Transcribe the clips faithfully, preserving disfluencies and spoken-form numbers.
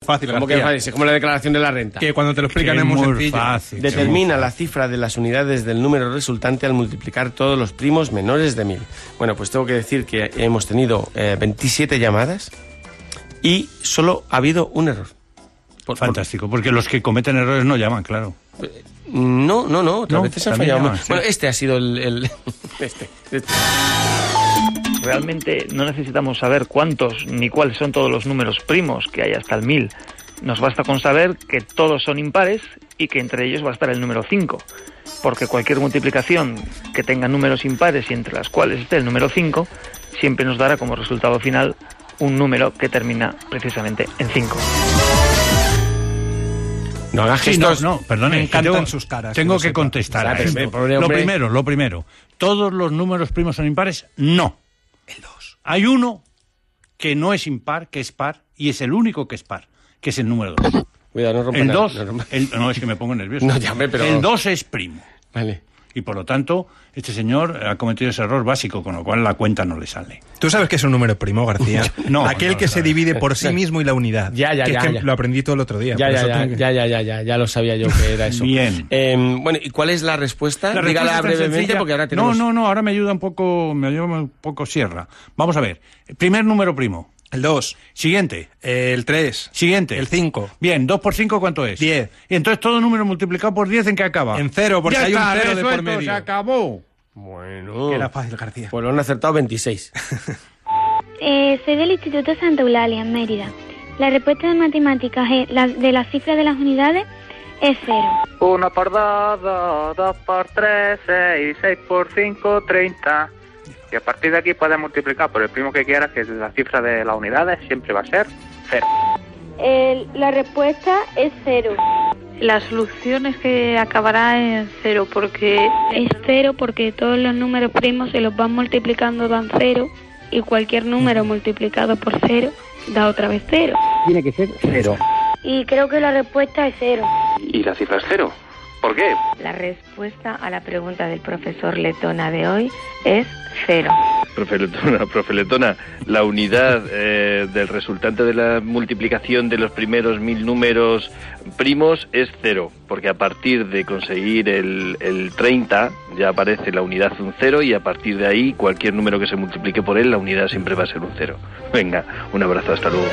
Fácil, ¿Cómo que fácil? Es como la declaración de la renta. Que cuando te lo explican Que es muy muy sencillo. fácil. Determina la cifra de las unidades del número resultante al multiplicar todos los primos menores de mil. Bueno, pues tengo que decir que hemos tenido eh, veintisiete llamadas y solo ha habido un error. Por, Fantástico, porque los que cometen errores no llaman, claro. por- no, no, no, otras No, veces han también fallado. llaman, sí. Bueno, este ha sido el... el este, este. Realmente no necesitamos saber cuántos ni cuáles son todos los números primos que hay hasta el mil. Nos basta con saber que todos son impares y que entre ellos va a estar el número cinco. Porque cualquier multiplicación que tenga números impares y entre las cuales esté el número cinco, siempre nos dará como resultado final un número que termina precisamente en cinco. No hagas Sí, no, gestos. no, perdone. Me encantan tengo, sus caras, Tengo que que lo sepa. contestar O sea, a pero, esto. pobre Lo hombre. primero, lo primero. ¿Todos los números primos son impares? No. El dos. Hay uno que no es impar, que es par, y es el único que es par, que es el número dos. Cuidado, no rompa El nada, dos, no rompa- el, no, es que me pongo nervioso. No, ya, hombre, pero- El dos es primo. Vale. Y por lo tanto, este señor ha cometido ese error básico, con lo cual la cuenta no le sale. ¿Tú sabes qué es un número primo, García? No, Aquel no, que no, se no. divide por sí mismo y la unidad. Ya, ya, que, ya, que ya. Lo aprendí todo el otro día. Ya, por ya, eso ya, tengo que- ya, ya, ya, ya, ya lo sabía yo que era eso. Bien. Eh, bueno, ¿y cuál es la respuesta? La Dígala respuesta es tan brevemente sencilla. porque ahora tenemos... No, no, no, ahora me ayuda un poco, me ayuda un poco Sierra. Vamos a ver. Primer número primo. El dos, Siguiente. el tres, Siguiente. el cinco, Bien, dos por cinco, ¿cuánto es? diez. Y entonces todo número multiplicado por diez, ¿en qué acaba? En cero, porque Ya hay un está, cero de por resuelto, medio. se acabó. Bueno... Que era fácil, García. Pues lo han acertado veintiséis. Eh, soy del Instituto Santa Eulalia, en Mérida. La respuesta de matemáticas es la, de las cifras de las unidades es cero. Uno por dos, dos, dos por tres, seis, seis por cinco, treinta. Y a partir de aquí puedes multiplicar por el primo que quieras, que la cifra de las unidades siempre va a ser cero. la respuesta es cero. La solución es que acabará en cero, porque Es cero porque todos los números primos se los van multiplicando dan cero y cualquier número multiplicado por cero da otra vez cero. Tiene que ser cero. Y creo que la respuesta es cero. ¿Y la cifra es cero? ¿Por qué? la respuesta a la pregunta del profesor Letona de hoy es cero. Profe Letona, profe Letona, la unidad eh, del resultante de la multiplicación de los primeros mil números primos es cero, porque a partir de conseguir el, el treinta ya aparece la unidad un cero y a partir de ahí cualquier número que se multiplique por él, la unidad siempre va a ser un cero. Venga, un abrazo, hasta luego.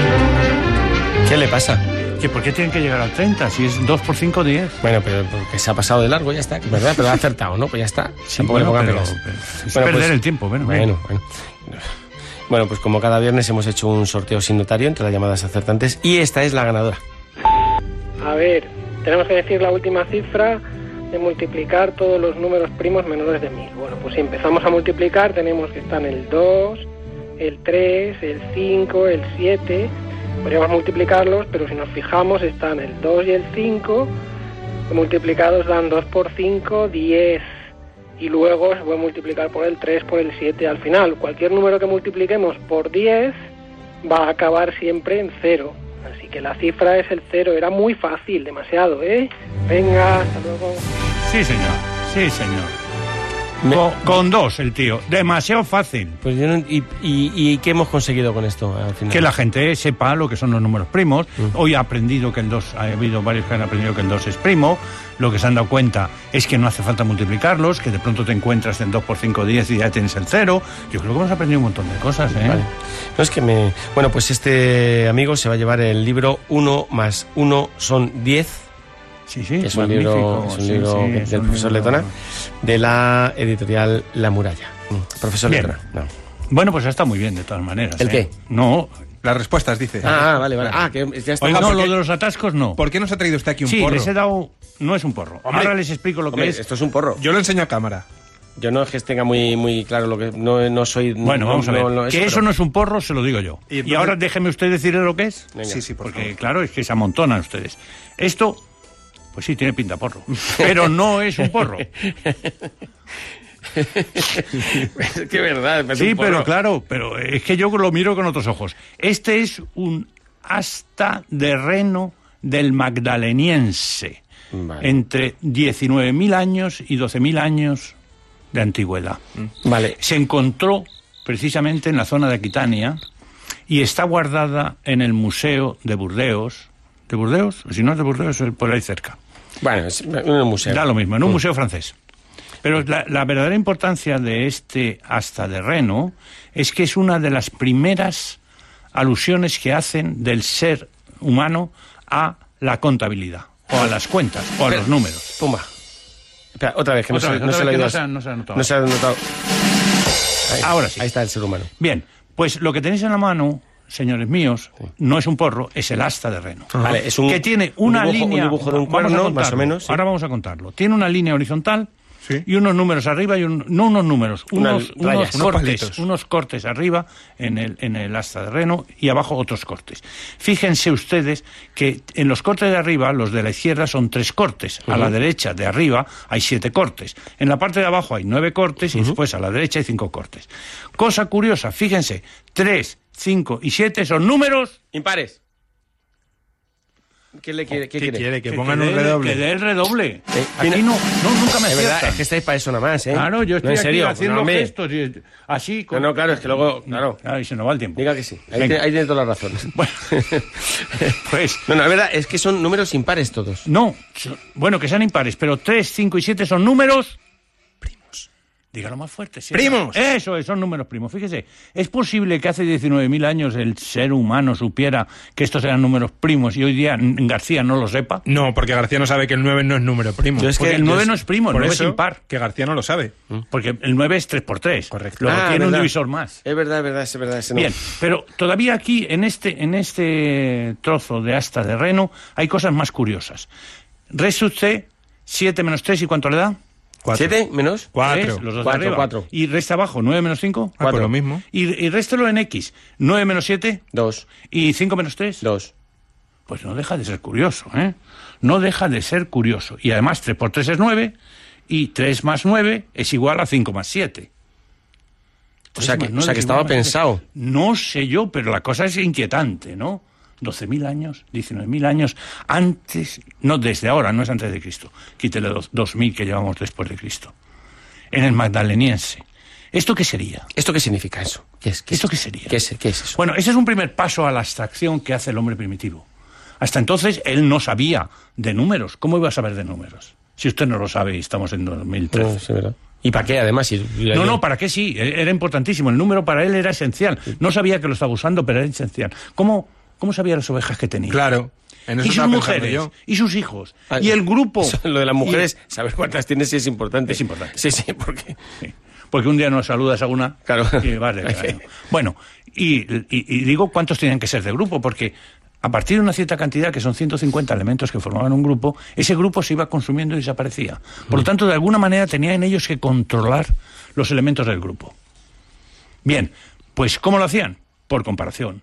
¿Qué le pasa? ¿Que ¿Por qué tienen que llegar al treinta? Si es dos por cinco, diez. Bueno, pero porque se ha pasado de largo, ya está, ¿verdad? Pero ha acertado, ¿no? Pues ya está. Sí, Tampoco le bueno, pongan pero, pegas. pero es Bueno, perder pues- el tiempo. Bueno, Bueno, bueno. Bueno, pues como cada viernes hemos hecho un sorteo sin notario entre las llamadas acertantes y esta es la ganadora. A ver, tenemos que decir la última cifra de multiplicar todos los números primos menores de mil. Bueno, pues si empezamos a multiplicar tenemos que estar el dos, el tres, el cinco, el siete. Podríamos multiplicarlos, pero si nos fijamos están el dos y el cinco, que multiplicados dan dos por cinco, diez. Y luego se puede multiplicar por el tres, por el siete. Al final, cualquier número que multipliquemos por diez va a acabar siempre en cero. Así que la cifra es el cero. Era muy fácil, demasiado, ¿eh? Venga, hasta luego. Sí, señor. Sí, señor. Me- Con, con dos, el tío. Demasiado fácil. Pues yo no- y, y, ¿Y qué hemos conseguido con esto al final? Que la gente sepa lo que son los números primos. Mm. Hoy ha aprendido que el dos, ha habido varios que han aprendido que el dos es primo. Lo que se han dado cuenta es que no hace falta multiplicarlos, que de pronto te encuentras en dos por cinco, diez y ya tienes el cero. Yo creo que hemos aprendido un montón de cosas, ¿eh? Vale. No es que me... Bueno, pues este amigo se va a llevar el libro uno más uno son diez. Sí, sí, Que es un magnífico. libro, es un Sí, libro sí, del es un profesor libro- Letona, de la editorial La Muralla. Mm, Profesor Bien. Letona. No. Bueno, pues está muy bien, de todas maneras. ¿El ¿eh? qué? No. Las respuestas, dice. Ah, ah, vale, vale. Ah, que ya está. Oiga, no, ¿por qué? lo de los atascos no. ¿Por qué nos ha traído usted aquí un Sí, porro? les he dado... No es un porro. Hombre. Ahora les explico lo que Hombre, es. esto es un porro. Yo lo enseño a cámara. Yo no es que tenga muy, muy claro lo que... No, no soy... Bueno, no- vamos a ver. no- no- que eso pero- no es un porro, se lo digo yo. Y Y, entonces- ahora déjeme usted decirle lo que es. Venga. Sí, sí, por Porque, favor. claro, es que se amontonan ustedes. Esto, pues sí, tiene pinta porro. Pero no es un porro. Es que verdad. parece Sí, un porro. pero claro, pero es que yo lo miro con otros ojos. Este es un asta de reno del magdaleniense. Vale. Entre diecinueve mil años y doce mil años de antigüedad. Vale. Se encontró precisamente en la zona de Aquitania, y está guardada en el Museo de Burdeos. ¿De Burdeos? Si no es de Burdeos, es por ahí cerca. Bueno, es en un museo. Da lo mismo, en un Mm. museo francés. Pero la, la verdadera importancia de este asta de Reno es que es una de las primeras alusiones que hacen del ser humano a la contabilidad, o a las cuentas, o a Espera, los números. Pumba. Espera, otra vez, que Otra no, vez, se, no otra se lo vez he que oído. no se ha- no se ha notado. No se ha notado. Ahí, Ahora sí. Ahí está el ser humano. Bien, pues lo que tenéis en la mano, señores míos, no es un porro, es el asta de Reno. Vale, es un, que tiene un una dibujo, línea... un dibujo de un vamos a cuerno, contarlo. más o menos. Sí. Ahora vamos a contarlo. Tiene una línea horizontal Sí. y unos números arriba y un, no unos números, Unas unos, unos rayas, unos cortes, palitos. unos cortes arriba en el, en el asta de Reno y abajo otros cortes. Fíjense ustedes que en los cortes de arriba, los de la izquierda son tres cortes, a la derecha de arriba hay siete cortes, en la parte de abajo hay nueve cortes y después a la derecha hay cinco cortes. Cosa curiosa, fíjense, tres, cinco y siete son números... Impares. ¿Qué le quiere? ¿Qué, ¿Qué quiere? quiere? Que que- pongan que un dé- redoble. Que dé el redoble. Eh, Aquí mira- no, no, nunca me Es verdad, aciertan. es que estáis para eso nada más, ¿eh? Claro, yo No, estoy en aquí serio, haciendo no, hombre. gestos y así. No, no, claro, es que luego, claro. Ahí se nos va el tiempo. Diga que sí. Ahí, Venga. tiene, ahí tiene toda la razón. Bueno, pues No, no, es verdad, es que son números impares todos. no, so- bueno, que sean impares, pero tres, cinco y siete son números primos. Dígalo más fuerte. ¿sí? ¡Primos! Eso es, son números primos. Fíjese, ¿es posible que hace diecinueve mil años el ser humano supiera que estos eran números primos y hoy día mm, García no lo sepa? No, porque García no sabe que el nueve no es número primo. Yo es Porque que- el nueve yo no es primo, el Por nueve eso, es impar. que García no lo sabe. Porque el nueve es tres por tres. Correcto. Luego Ah, tiene un verdad. divisor más. Es verdad, es verdad, es verdad. ese no. Bien, pero todavía aquí, en este, en este trozo de asta de Reno, hay cosas más curiosas. Resta usted siete menos tres, ¿y cuánto le da? Cuatro. ¿Siete menos? Cuatro. Tres, los dos Cuatro, de arriba. cuatro. Y resta abajo, nueve menos cinco. Ah, pues lo mismo. Y, y réstelo en X, nueve menos siete. Dos. ¿Y cinco menos tres? Dos. Pues no deja de ser curioso, ¿eh? No deja de ser curioso. Y además tres por tres es nueve, y tres más nueve es igual a cinco más siete. O sea que, tres o más sea nueve que es estaba igual a pensado. siete. No sé yo, pero la cosa es inquietante, ¿no? doce mil años, diecinueve mil años antes, no desde ahora, no es antes de Cristo. Quítele los dos mil que llevamos después de Cristo. En el Magdaleniense. ¿Esto qué sería? ¿Esto qué significa eso? ¿Qué es, qué ¿Esto es- qué sería? ¿Qué es, qué es eso? Bueno, ese es un primer paso a la abstracción que hace el hombre primitivo. Hasta entonces él no sabía de números. ¿Cómo iba a saber de números? Si usted no lo sabe y estamos en dos mil trece. No, sí, ¿verdad? ¿Y para qué, además? Si- No, no, ¿para qué sí? Era importantísimo. El número para él era esencial. No sabía que lo estaba usando, pero era esencial. ¿Cómo, cómo sabía las ovejas que tenía? Claro. En eso Y sus estaba pensando mujeres, yo. y sus hijos, Ah, y el grupo. Eso, lo de las mujeres, Y- saber cuántas tienes sí es importante. Es importante. Sí, sí, porque... Sí, porque un día nos saludas a una Claro. y vas de cráneo. Bueno, y, y- y digo cuántos tenían que ser de grupo, porque a partir de una cierta cantidad, que son ciento cincuenta elementos que formaban un grupo, ese grupo se iba consumiendo y desaparecía. Por lo tanto, de alguna manera tenían ellos que controlar los elementos del grupo. Bien, pues ¿cómo lo hacían? Por comparación.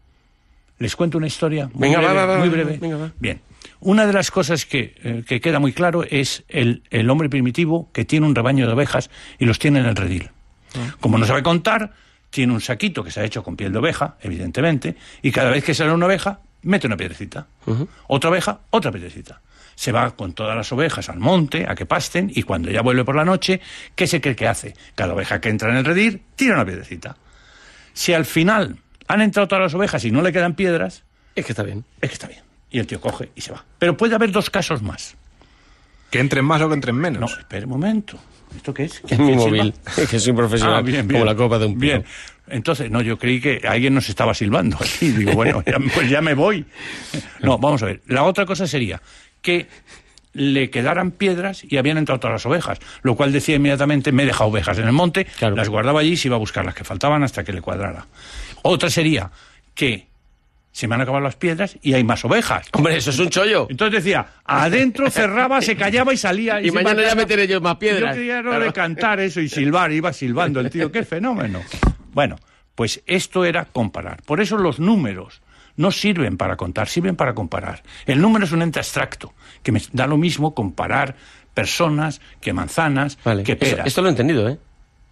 Les cuento una historia muy Venga, va, breve. va, va, muy va, breve. venga, va. Bien, una de las cosas que, eh, que queda muy claro es el, el hombre primitivo que tiene un rebaño de ovejas y los tiene en el redil. Como no sabe contar, tiene un saquito que se ha hecho con piel de oveja, evidentemente, y cada vez que sale una oveja, mete una piedrecita. Otra oveja, otra piedrecita. Se va con todas las ovejas al monte a que pasten y cuando ya vuelve por la noche, ¿qué se cree que hace? Cada oveja que entra en el redil tira una piedrecita. Si al final han entrado todas las ovejas y no le quedan piedras, Es que está bien. es que está bien. Y el tío coge y se va. Pero puede haber dos casos más. Que entren más o que entren No, menos. espere un momento. ¿Esto qué es? Es mi ¿Quién móvil. silba? Que soy profesional. Ah, bien, bien. Como la copa de un pino. Bien. Entonces, no, yo creí que alguien nos estaba silbando aquí. Digo, bueno, ya, pues ya me voy. No, vamos a ver. La otra cosa sería que le quedaran piedras y habían entrado todas las ovejas, lo cual decía inmediatamente, me he dejado ovejas en el monte, Claro. las guardaba allí y se iba a buscar las que faltaban hasta que le cuadrara. Otra sería que se me han acabado las piedras y hay más ovejas. Hombre, eso es un chollo. Entonces decía, adentro cerraba, se callaba y salía. Y se mañana iba a ya quedar- meteré yo más piedras. Yo quería no Claro. de cantar eso y silbar, iba silbando el tío, qué fenómeno. Bueno, pues esto era comparar. Por eso los números no sirven para contar, sirven para comparar. El número es un ente abstracto, que me da lo mismo comparar personas que manzanas, Vale. que Eso- peras. esto lo he entendido, ¿eh?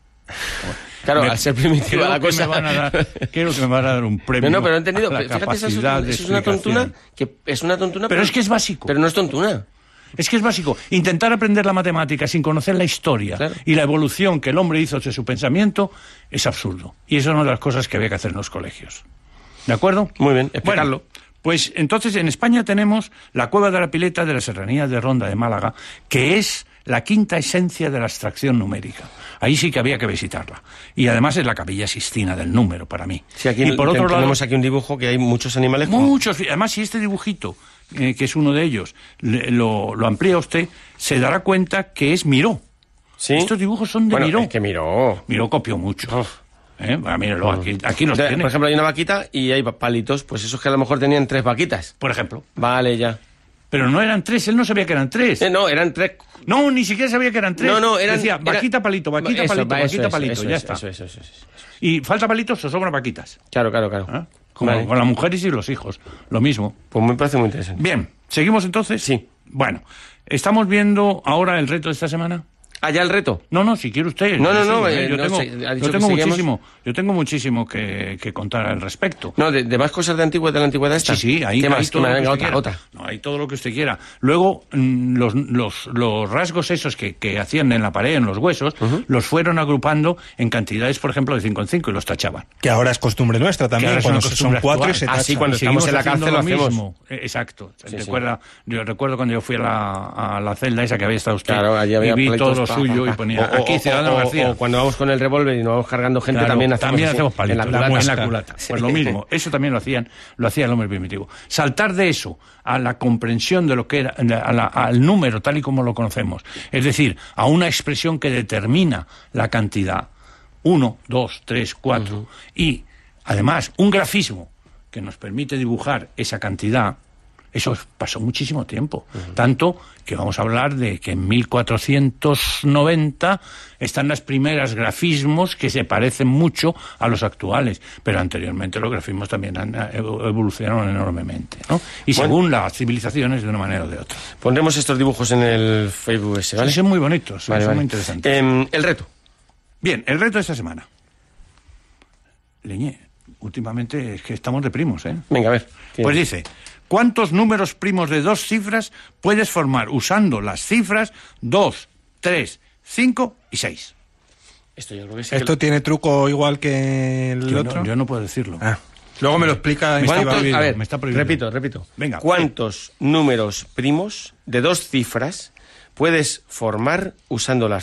Claro, Me- al ser primitiva creo la que cosa... me van a dar, creo que me van a dar un premio. No, no, pero he entendido. a la Fíjate, eso es, capacidad de eso es una explicación. tontuna, que es una tontuna... Pero es que es básico. Pero no es tontuna. Es que es básico. Intentar aprender la matemática sin conocer la historia Claro. y la evolución que el hombre hizo de su pensamiento es absurdo. Y eso es una de las cosas que había que hacer en los colegios. ¿De acuerdo? Muy bien, explicarlo. Bueno, pues entonces en España tenemos la Cueva de la Pileta de la Serranía de Ronda de Málaga, que es la quinta esencia de la abstracción numérica. Ahí sí que había que visitarla. Y además es la Capilla Sistina del número para mí. Sí, aquí y por otro lado, tenemos aquí un dibujo que hay muchos animales. Muchos. Como... Además, si este dibujito, eh, que es uno de ellos, le, lo, lo amplía usted, se dará cuenta que es Miró. ¿Sí? Estos dibujos son de bueno, Miró. Es que Miró. Miró copió mucho. Uf. ¿Eh? Bueno, míralo, aquí, aquí los de, tiene. Por ejemplo, hay una vaquita y hay palitos. Pues esos que a lo mejor tenían tres vaquitas. Por ejemplo. Vale, ya. Pero no eran tres, él no sabía que eran tres. Eh, no, eran tres. No, ni siquiera sabía que eran tres. No, no, eran... Decía, era... vaquita, palito, vaquita, eso, palito, va, vaquita, eso, palito, eso, ya eso, está. Eso, eso, eso, eso, eso. Y falta palitos o sobran vaquitas. Claro, claro, claro. ¿Ah? Como vale. con las mujeres y los hijos, lo mismo. Pues me parece muy interesante. Bien, ¿seguimos entonces? Sí. Bueno, ¿estamos viendo ahora el reto de esta semana? ¿Allá el reto? No, no, si quiere usted. No, no, sí, no. eh, Eh, yo no tengo, sé, ha dicho yo tengo que muchísimo, yo tengo muchísimo que, que contar al respecto. No, de, de más cosas de antigüedad de la antigüedad esta. Sí, sí, ahí, ¿Qué ahí más? todo lo que Venga, usted otra, quiera. otra. No, hay todo lo que usted quiera. Luego, mm, los, los, los rasgos esos que, que hacían en la pared, en los huesos, uh-huh. los fueron agrupando en cantidades, por ejemplo, de cinco en cinco y los tachaban. Que ahora es costumbre nuestra también, cuando son cuatro y se tachan. Así cuando y estamos en la cárcel lo hacemos. Mismo. Exacto. Sí, recuerda, sí. Yo recuerdo cuando yo fui a la, a la celda esa que había estado usted, claro, allí había y vi todo lo pa, suyo pa, pa. y ponía, o, aquí o, Ciudadano o, García. O cuando vamos con el revólver y nos vamos cargando gente, claro, también hacemos, también así, hacemos palitos, en la culata. en la culata. Pues lo mismo, eso también lo hacían, lo hacía el hombre primitivo. Saltar de eso a la comprensión de lo que era, a la, al número tal y como lo conocemos, es decir, a una expresión que determina la cantidad, uno, dos, tres, cuatro, uh-huh. y además un grafismo que nos permite dibujar esa cantidad. Eso pasó muchísimo tiempo, uh-huh. tanto que vamos a hablar de que en mil cuatrocientos noventa están las primeras grafismos que se parecen mucho a los actuales, pero anteriormente los grafismos también han, evolucionaron enormemente, ¿no? Y bueno, según las civilizaciones, de una manera o de otra. Pondremos estos dibujos en el Facebook ese, ¿vale? Sí, son muy bonitos, vale, son vale. muy interesantes. Eh, el reto. Bien, el reto de esta semana. Leñé, últimamente es que estamos de primos, ¿eh? Venga, a ver. Pues dice... ¿Cuántos números primos de dos cifras puedes formar usando las cifras dos, tres, cinco y seis? Esto, yo creo que sí ¿Esto que... tiene truco igual que el yo otro? No, yo no puedo decirlo. Ah. Luego me lo explica. Me está prohibido, a ver, me está prohibido. repito, repito. Venga. ¿Cuántos números primos de dos cifras puedes formar usando las